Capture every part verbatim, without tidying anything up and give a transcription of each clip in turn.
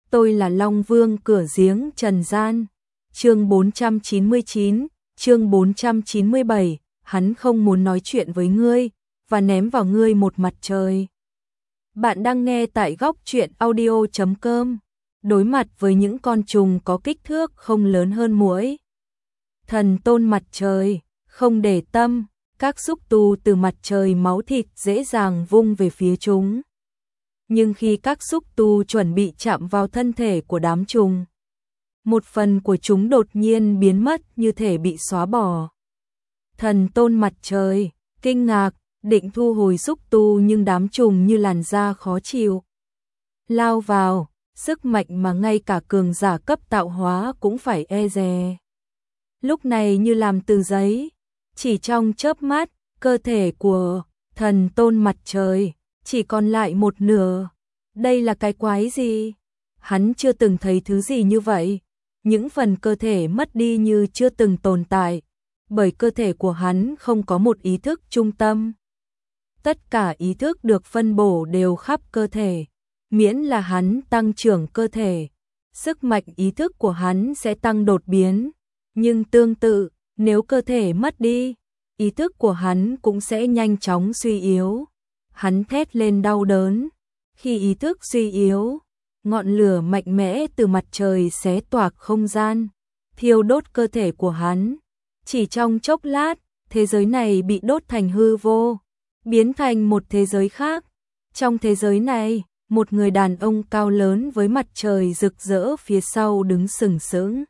tôi là Long Vương cửa giếng trần gian. Chương bốn trăm chín mươi chín, chương bốn trăm chín mươi bảy, hắn không muốn nói chuyện với ngươi, và ném vào ngươi một mặt trời. Bạn đang nghe tại góc truyện audio chấm com. Đối mặt với những con trùng có kích thước không lớn hơn muỗi. Thần tôn mặt trời, không để tâm, các xúc tu từ mặt trời máu thịt dễ dàng vung về phía chúng. Nhưng khi các xúc tu chuẩn bị chạm vào thân thể của đám trùng, một phần của chúng đột nhiên biến mất như thể bị xóa bỏ. Thần tôn mặt trời, kinh ngạc, định thu hồi xúc tu nhưng đám trùng như làn da khó chịu. Lao vào, sức mạnh mà ngay cả cường giả cấp tạo hóa cũng phải e dè. Lúc này như làm từ giấy, chỉ trong chớp mắt, cơ thể của thần tôn mặt trời chỉ còn lại một nửa. Đây là cái quái gì? Hắn chưa từng thấy thứ gì như vậy. Những phần cơ thể mất đi như chưa từng tồn tại, bởi cơ thể của hắn không có một ý thức trung tâm. Tất cả ý thức được phân bổ đều khắp cơ thể, miễn là hắn tăng trưởng cơ thể, sức mạnh ý thức của hắn sẽ tăng đột biến. Nhưng tương tự, nếu cơ thể mất đi, ý thức của hắn cũng sẽ nhanh chóng suy yếu. Hắn thét lên đau đớn. Khi ý thức suy yếu, ngọn lửa mạnh mẽ từ mặt trời xé toạc không gian, thiêu đốt cơ thể của hắn. Chỉ trong chốc lát, thế giới này bị đốt thành hư vô, biến thành một thế giới khác. Trong thế giới này, một người đàn ông cao lớn với mặt trời rực rỡ phía sau đứng sừng sững.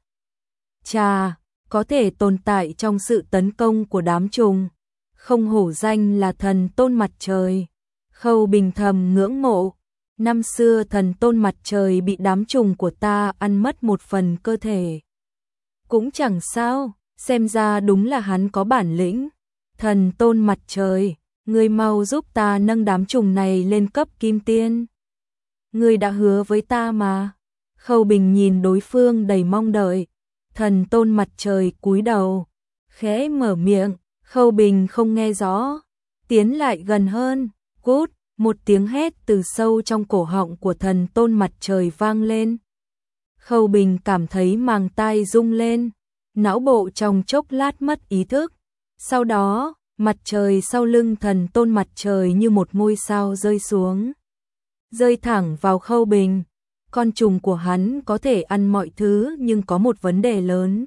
Chà, có thể tồn tại trong sự tấn công của đám trùng, không hổ danh là thần tôn mặt trời. Khâu Bình thầm ngưỡng mộ. Năm xưa thần tôn mặt trời bị đám trùng của ta ăn mất một phần cơ thể. Cũng chẳng sao, xem ra đúng là hắn có bản lĩnh. Thần tôn mặt trời, ngươi mau giúp ta nâng đám trùng này lên cấp kim tiên. Ngươi đã hứa với ta mà. Khâu Bình nhìn đối phương đầy mong đợi. Thần tôn mặt trời cúi đầu, khẽ mở miệng. Khâu Bình không nghe rõ, tiến lại gần hơn. Cút! Một tiếng hét từ sâu trong cổ họng của thần tôn mặt trời vang lên. Khâu Bình cảm thấy màng tai rung lên, não bộ trong chốc lát mất ý thức. Sau đó, mặt trời sau lưng thần tôn mặt trời như một ngôi sao rơi xuống, rơi thẳng vào Khâu Bình. Con trùng của hắn có thể ăn mọi thứ nhưng có một vấn đề lớn.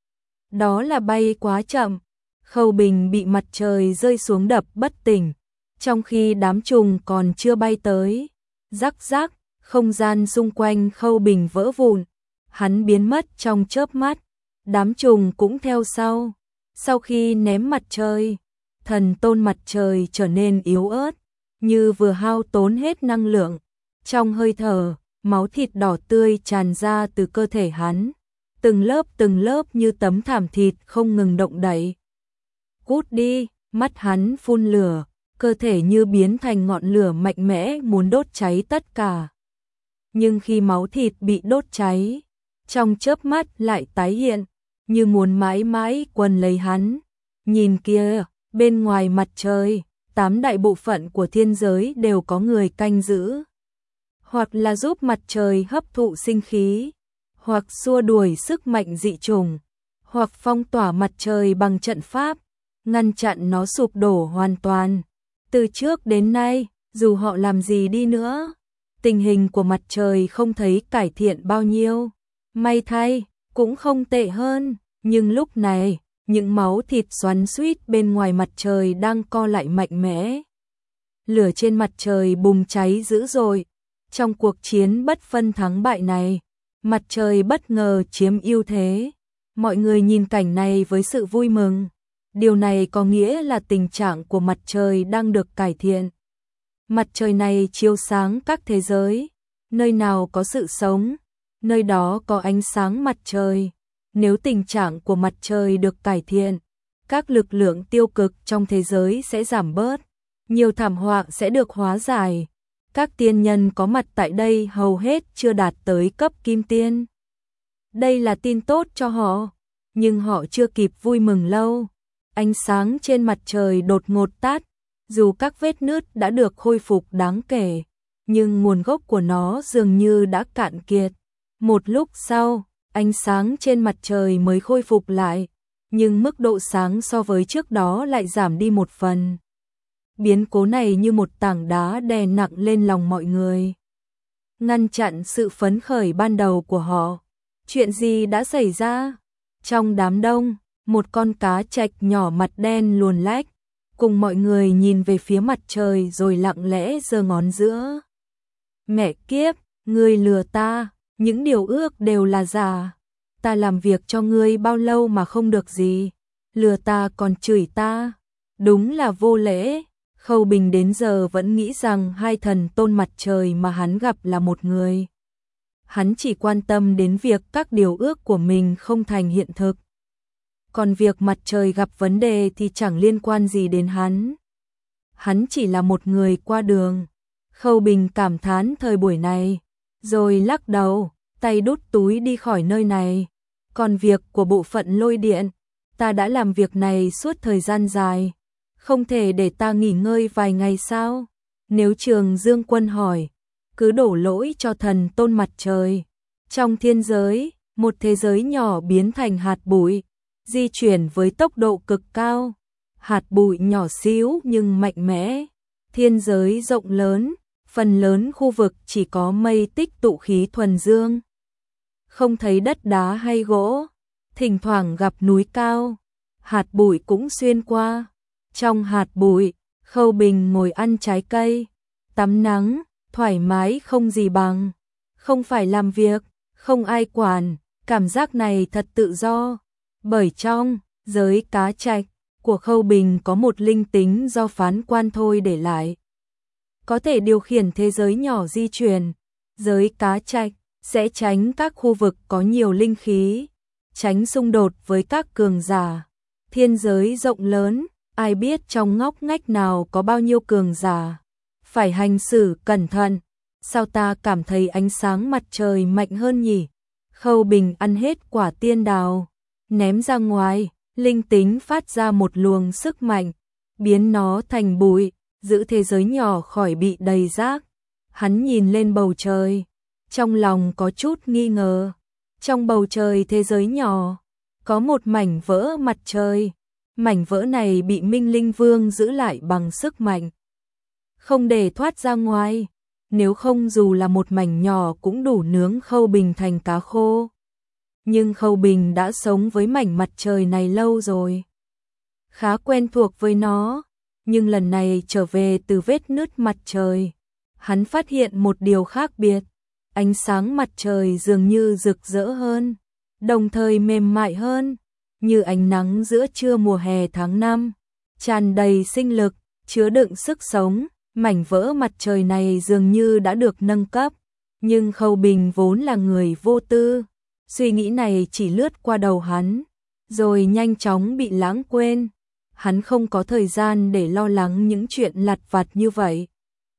Đó là bay quá chậm. Khâu Bình bị mặt trời rơi xuống đập bất tỉnh. Trong khi đám trùng còn chưa bay tới, rắc rắc, không gian xung quanh Khâu Bình vỡ vụn, hắn biến mất trong chớp mắt, đám trùng cũng theo sau. Sau khi ném mặt trời, thần tôn mặt trời trở nên yếu ớt, như vừa hao tốn hết năng lượng. Trong hơi thở, máu thịt đỏ tươi tràn ra từ cơ thể hắn, từng lớp từng lớp như tấm thảm thịt không ngừng động đậy. Cút đi, mắt hắn phun lửa. Cơ thể như biến thành ngọn lửa mạnh mẽ muốn đốt cháy tất cả. Nhưng khi máu thịt bị đốt cháy, trong chớp mắt lại tái hiện, như muốn mãi mãi quấn lấy hắn. Nhìn kia, bên ngoài mặt trời, tám đại bộ phận của thiên giới đều có người canh giữ. Hoặc là giúp mặt trời hấp thụ sinh khí, hoặc xua đuổi sức mạnh dị trùng, hoặc phong tỏa mặt trời bằng trận pháp, ngăn chặn nó sụp đổ hoàn toàn. Từ trước đến nay, dù họ làm gì đi nữa, tình hình của mặt trời không thấy cải thiện bao nhiêu. May thay, cũng không tệ hơn, nhưng lúc này, những máu thịt xoắn xuýt bên ngoài mặt trời đang co lại mạnh mẽ. Lửa trên mặt trời bùng cháy dữ dội. Trong cuộc chiến bất phân thắng bại này, mặt trời bất ngờ chiếm ưu thế. Mọi người nhìn cảnh này với sự vui mừng. Điều này có nghĩa là tình trạng của mặt trời đang được cải thiện. Mặt trời này chiếu sáng các thế giới, nơi nào có sự sống, nơi đó có ánh sáng mặt trời. Nếu tình trạng của mặt trời được cải thiện, các lực lượng tiêu cực trong thế giới sẽ giảm bớt, nhiều thảm họa sẽ được hóa giải. Các tiên nhân có mặt tại đây hầu hết chưa đạt tới cấp kim tiên. Đây là tin tốt cho họ, nhưng họ chưa kịp vui mừng lâu. Ánh sáng trên mặt trời đột ngột tắt, dù các vết nứt đã được khôi phục đáng kể, nhưng nguồn gốc của nó dường như đã cạn kiệt. Một lúc sau, ánh sáng trên mặt trời mới khôi phục lại, nhưng mức độ sáng so với trước đó lại giảm đi một phần. Biến cố này như một tảng đá đè nặng lên lòng mọi người, ngăn chặn sự phấn khởi ban đầu của họ. Chuyện gì đã xảy ra? Trong đám đông, một con cá trạch nhỏ mặt đen luồn lách, cùng mọi người nhìn về phía mặt trời rồi lặng lẽ giơ ngón giữa. Mẹ kiếp, ngươi lừa ta, những điều ước đều là giả. Ta làm việc cho ngươi bao lâu mà không được gì, lừa ta còn chửi ta, đúng là vô lễ. Khâu Bình đến giờ vẫn nghĩ rằng hai thần tôn mặt trời mà hắn gặp là một người. Hắn chỉ quan tâm đến việc các điều ước của mình không thành hiện thực. Còn việc mặt trời gặp vấn đề thì chẳng liên quan gì đến hắn. Hắn chỉ là một người qua đường. Khâu Bình cảm thán thời buổi này, rồi lắc đầu, tay đút túi đi khỏi nơi này. Còn việc của bộ phận lôi điện, ta đã làm việc này suốt thời gian dài, không thể để ta nghỉ ngơi vài ngày sao? Nếu Trường Dương Quân hỏi, cứ đổ lỗi cho thần tôn mặt trời. Trong thiên giới, một thế giới nhỏ biến thành hạt bụi, di chuyển với tốc độ cực cao. Hạt bụi nhỏ xíu nhưng mạnh mẽ. Thiên giới rộng lớn, phần lớn khu vực chỉ có mây tích tụ khí thuần dương. Không thấy đất đá hay gỗ, thỉnh thoảng gặp núi cao, hạt bụi cũng xuyên qua. Trong hạt bụi, Khâu Bình ngồi ăn trái cây, tắm nắng, thoải mái không gì bằng. Không phải làm việc, không ai quản, cảm giác này thật tự do. Bởi trong giới cá trạch của Khâu Bình có một linh tính do phán quan thôi để lại, có thể điều khiển thế giới nhỏ di chuyển. Giới cá trạch sẽ tránh các khu vực có nhiều linh khí, tránh xung đột với các cường giả. Thiên giới rộng lớn, ai biết trong ngóc ngách nào có bao nhiêu cường giả. Phải hành xử cẩn thận. Sao ta cảm thấy ánh sáng mặt trời mạnh hơn nhỉ? Khâu Bình ăn hết quả tiên đào, ném ra ngoài, linh tính phát ra một luồng sức mạnh, biến nó thành bụi, giữ thế giới nhỏ khỏi bị đầy rác. Hắn nhìn lên bầu trời, trong lòng có chút nghi ngờ. Trong bầu trời thế giới nhỏ, có một mảnh vỡ mặt trời. Mảnh vỡ này bị Minh Linh Vương giữ lại bằng sức mạnh, không để thoát ra ngoài. Nếu không dù là một mảnh nhỏ cũng đủ nướng Khâu Bình thành cá khô. Nhưng Khâu Bình đã sống với mảnh mặt trời này lâu rồi, khá quen thuộc với nó. Nhưng lần này trở về từ vết nứt mặt trời, hắn phát hiện một điều khác biệt. Ánh sáng mặt trời dường như rực rỡ hơn, đồng thời mềm mại hơn, như ánh nắng giữa trưa mùa hè tháng năm, tràn đầy sinh lực, chứa đựng sức sống. Mảnh vỡ mặt trời này dường như đã được nâng cấp, nhưng Khâu Bình vốn là người vô tư, suy nghĩ này chỉ lướt qua đầu hắn, rồi nhanh chóng bị lãng quên. Hắn không có thời gian để lo lắng những chuyện lặt vặt như vậy.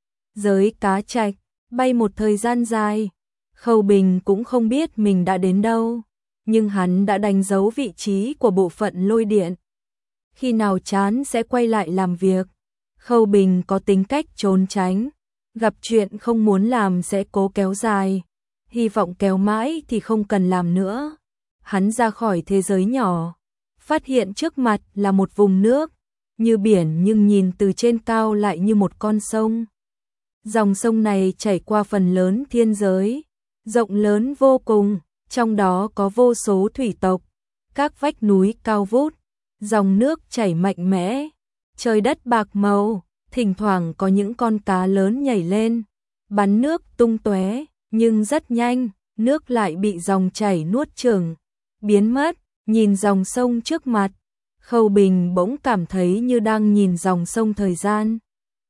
Giới cá trạch, bay một thời gian dài, Khâu Bình cũng không biết mình đã đến đâu, nhưng hắn đã đánh dấu vị trí của bộ phận lôi điện. Khi nào chán sẽ quay lại làm việc. Khâu Bình có tính cách trốn tránh, gặp chuyện không muốn làm sẽ cố kéo dài, hy vọng kéo mãi thì không cần làm nữa. Hắn ra khỏi thế giới nhỏ, phát hiện trước mặt là một vùng nước, như biển nhưng nhìn từ trên cao lại như một con sông. Dòng sông này chảy qua phần lớn thiên giới, rộng lớn vô cùng, trong đó có vô số thủy tộc, các vách núi cao vút, dòng nước chảy mạnh mẽ. Trời đất bạc màu, thỉnh thoảng có những con cá lớn nhảy lên, bắn nước tung tóe, nhưng rất nhanh, nước lại bị dòng chảy nuốt chửng, biến mất. Nhìn dòng sông trước mặt, Khâu Bình bỗng cảm thấy như đang nhìn dòng sông thời gian.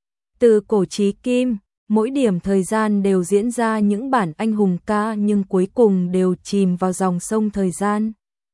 Từ cổ chí kim, mỗi điểm thời gian đều diễn ra những bản anh hùng ca nhưng cuối cùng đều chìm vào dòng sông thời gian.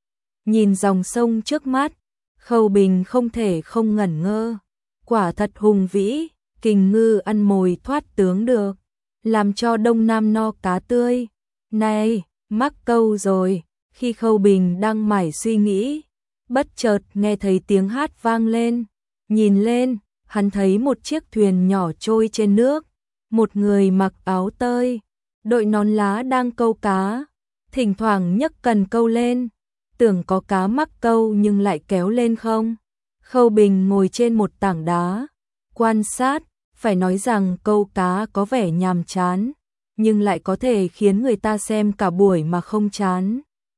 Nhìn dòng sông trước mắt, Khâu Bình không thể không ngẩn ngơ. Quả thật hùng vĩ, kình ngư ăn mồi thoát tướng được, làm cho Đông Nam no cá tươi. Này, mắc câu rồi. Khi Khâu Bình đang mải suy nghĩ, bất chợt nghe thấy tiếng hát vang lên. Nhìn lên, hắn thấy một chiếc thuyền nhỏ trôi trên nước, một người mặc áo tơi, đội nón lá đang câu cá. thỉnh thoảng nhấc cần câu lên, tưởng có cá mắc câu nhưng lại kéo lên không. Khâu Bình ngồi trên một tảng đá, quan sát, phải nói rằng câu cá có vẻ nhàm chán, nhưng lại có thể khiến người ta xem cả buổi mà không chán.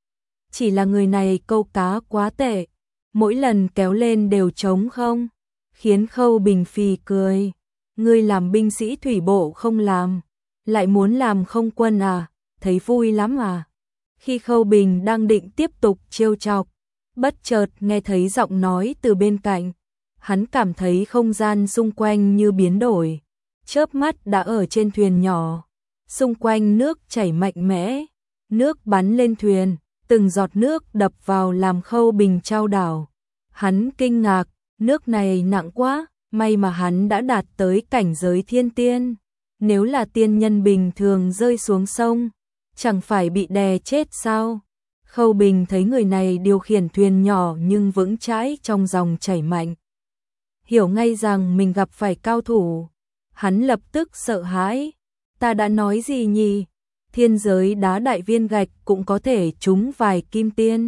Chỉ là người này câu cá quá tệ, mỗi lần kéo lên đều trống không, khiến Khâu Bình phì cười. Ngươi làm binh sĩ thủy bộ không làm, lại muốn làm không quân à, thấy vui lắm à. Khi Khâu Bình đang định tiếp tục trêu chọc, bất chợt nghe thấy giọng nói từ bên cạnh. Hắn cảm thấy không gian xung quanh như biến đổi, chớp mắt đã ở trên thuyền nhỏ. Xung quanh nước chảy mạnh mẽ, nước bắn lên thuyền, từng giọt nước đập vào làm Khâu Bình chao đảo. Hắn kinh ngạc, nước này nặng quá, may mà hắn đã đạt tới cảnh giới thiên tiên. Nếu là tiên nhân bình thường rơi xuống sông, chẳng phải bị đè chết sao? Khâu Bình thấy người này điều khiển thuyền nhỏ nhưng vững chãi trong dòng chảy mạnh, hiểu ngay rằng mình gặp phải cao thủ. Hắn lập tức sợ hãi. Ta đã nói gì nhỉ? Thiên giới đá đại viên gạch cũng có thể trúng vài kim tiên.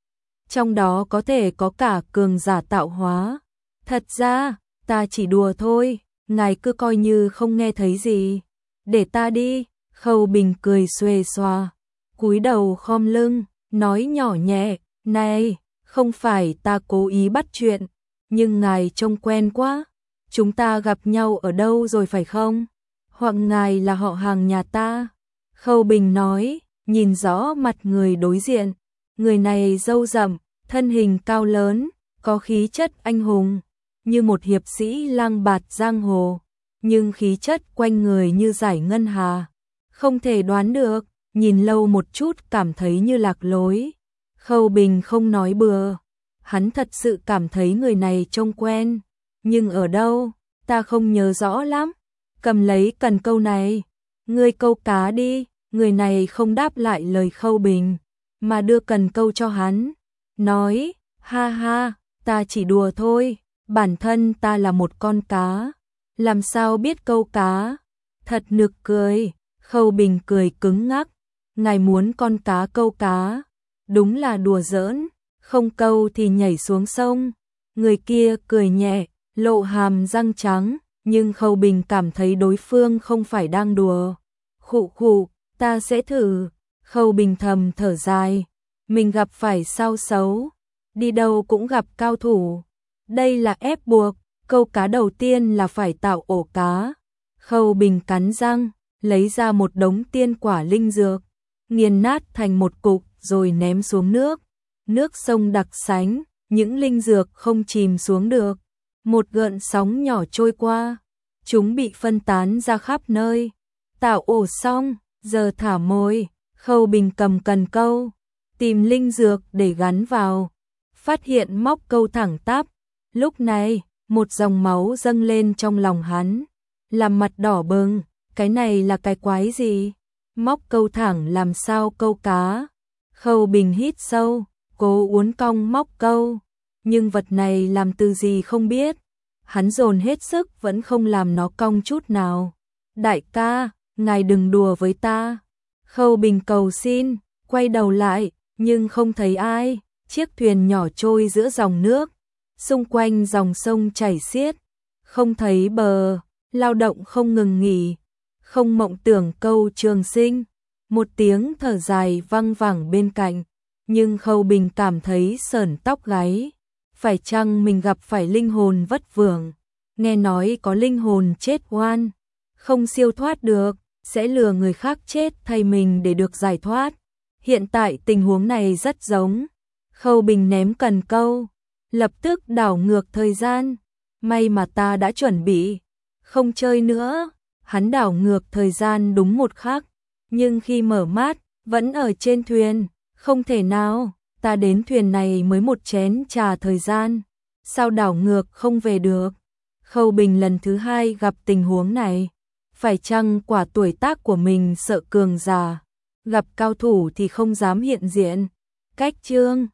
Trong đó có thể có cả cường giả tạo hóa. Thật ra, ta chỉ đùa thôi, ngài cứ coi như không nghe thấy gì. Để ta đi. Khâu Bình cười xuề xoa, cúi đầu khom lưng, nói nhỏ nhẹ, này, không phải ta cố ý bắt chuyện, nhưng ngài trông quen quá. Chúng ta gặp nhau ở đâu rồi phải không? Hoặc ngài là họ hàng nhà ta? Khâu Bình nói, nhìn rõ mặt người đối diện. Người này râu rậm, thân hình cao lớn, có khí chất anh hùng, như một hiệp sĩ lang bạt giang hồ, nhưng khí chất quanh người như dải ngân hà. Không thể đoán được, nhìn lâu một chút cảm thấy như lạc lối. Khâu Bình không nói bừa, hắn thật sự cảm thấy người này trông quen, nhưng ở đâu, ta không nhớ rõ lắm. Cầm lấy cần câu này, ngươi câu cá đi. Người này không đáp lại lời Khâu Bình, mà đưa cần câu cho hắn, nói, ha ha, ta chỉ đùa thôi, bản thân ta là một con cá, làm sao biết câu cá, thật nực cười. Khâu Bình cười cứng ngắc, ngài muốn con cá câu cá, đúng là đùa giỡn, không câu thì nhảy xuống sông. Người kia cười nhẹ, lộ hàm răng trắng, nhưng Khâu Bình cảm thấy đối phương không phải đang đùa. Khụ khụ, ta sẽ thử. Khâu Bình thầm thở dài, mình gặp phải sao xấu, đi đâu cũng gặp cao thủ. Đây là ép buộc, câu cá đầu tiên là phải tạo ổ cá. Khâu Bình cắn răng, lấy ra một đống tiên quả linh dược, nghiền nát thành một cục rồi ném xuống nước. Nước sông đặc sánh, những linh dược không chìm xuống được. Một gợn sóng nhỏ trôi qua, chúng bị phân tán ra khắp nơi. Tạo ổ xong, giờ thả mồi. Khâu Bình cầm cần câu, tìm linh dược để gắn vào, phát hiện móc câu thẳng tắp. Lúc này, một dòng máu dâng lên trong lòng hắn, làm mặt đỏ bừng. Cái này là cái quái gì? Móc câu thẳng làm sao câu cá? Khâu Bình hít sâu, cố uốn cong móc câu, nhưng vật này làm từ gì không biết. Hắn dồn hết sức vẫn không làm nó cong chút nào. Đại ca, ngài đừng đùa với ta. Khâu Bình cầu xin, quay đầu lại, nhưng không thấy ai. Chiếc thuyền nhỏ trôi giữa dòng nước, xung quanh dòng sông chảy xiết, không thấy bờ, lao động không ngừng nghỉ, không mộng tưởng câu trường sinh. Một tiếng thở dài văng vẳng bên cạnh, nhưng Khâu Bình cảm thấy sởn tóc gáy. Phải chăng mình gặp phải linh hồn vất vưởng? Nghe nói có linh hồn chết oan, không siêu thoát được, sẽ lừa người khác chết thay mình để được giải thoát. Hiện tại tình huống này rất giống. Khâu Bình ném cần câu, lập tức đảo ngược thời gian. May mà ta đã chuẩn bị, không chơi nữa. Hắn đảo ngược thời gian đúng một khắc, nhưng khi mở mắt, vẫn ở trên thuyền. Không thể nào, ta đến thuyền này mới một chén trà thời gian, sao đảo ngược không về được? Khâu Bình lần thứ hai gặp tình huống này. Phải chăng quả tuổi tác của mình sợ cường già, gặp cao thủ thì không dám hiện diện? Cách chương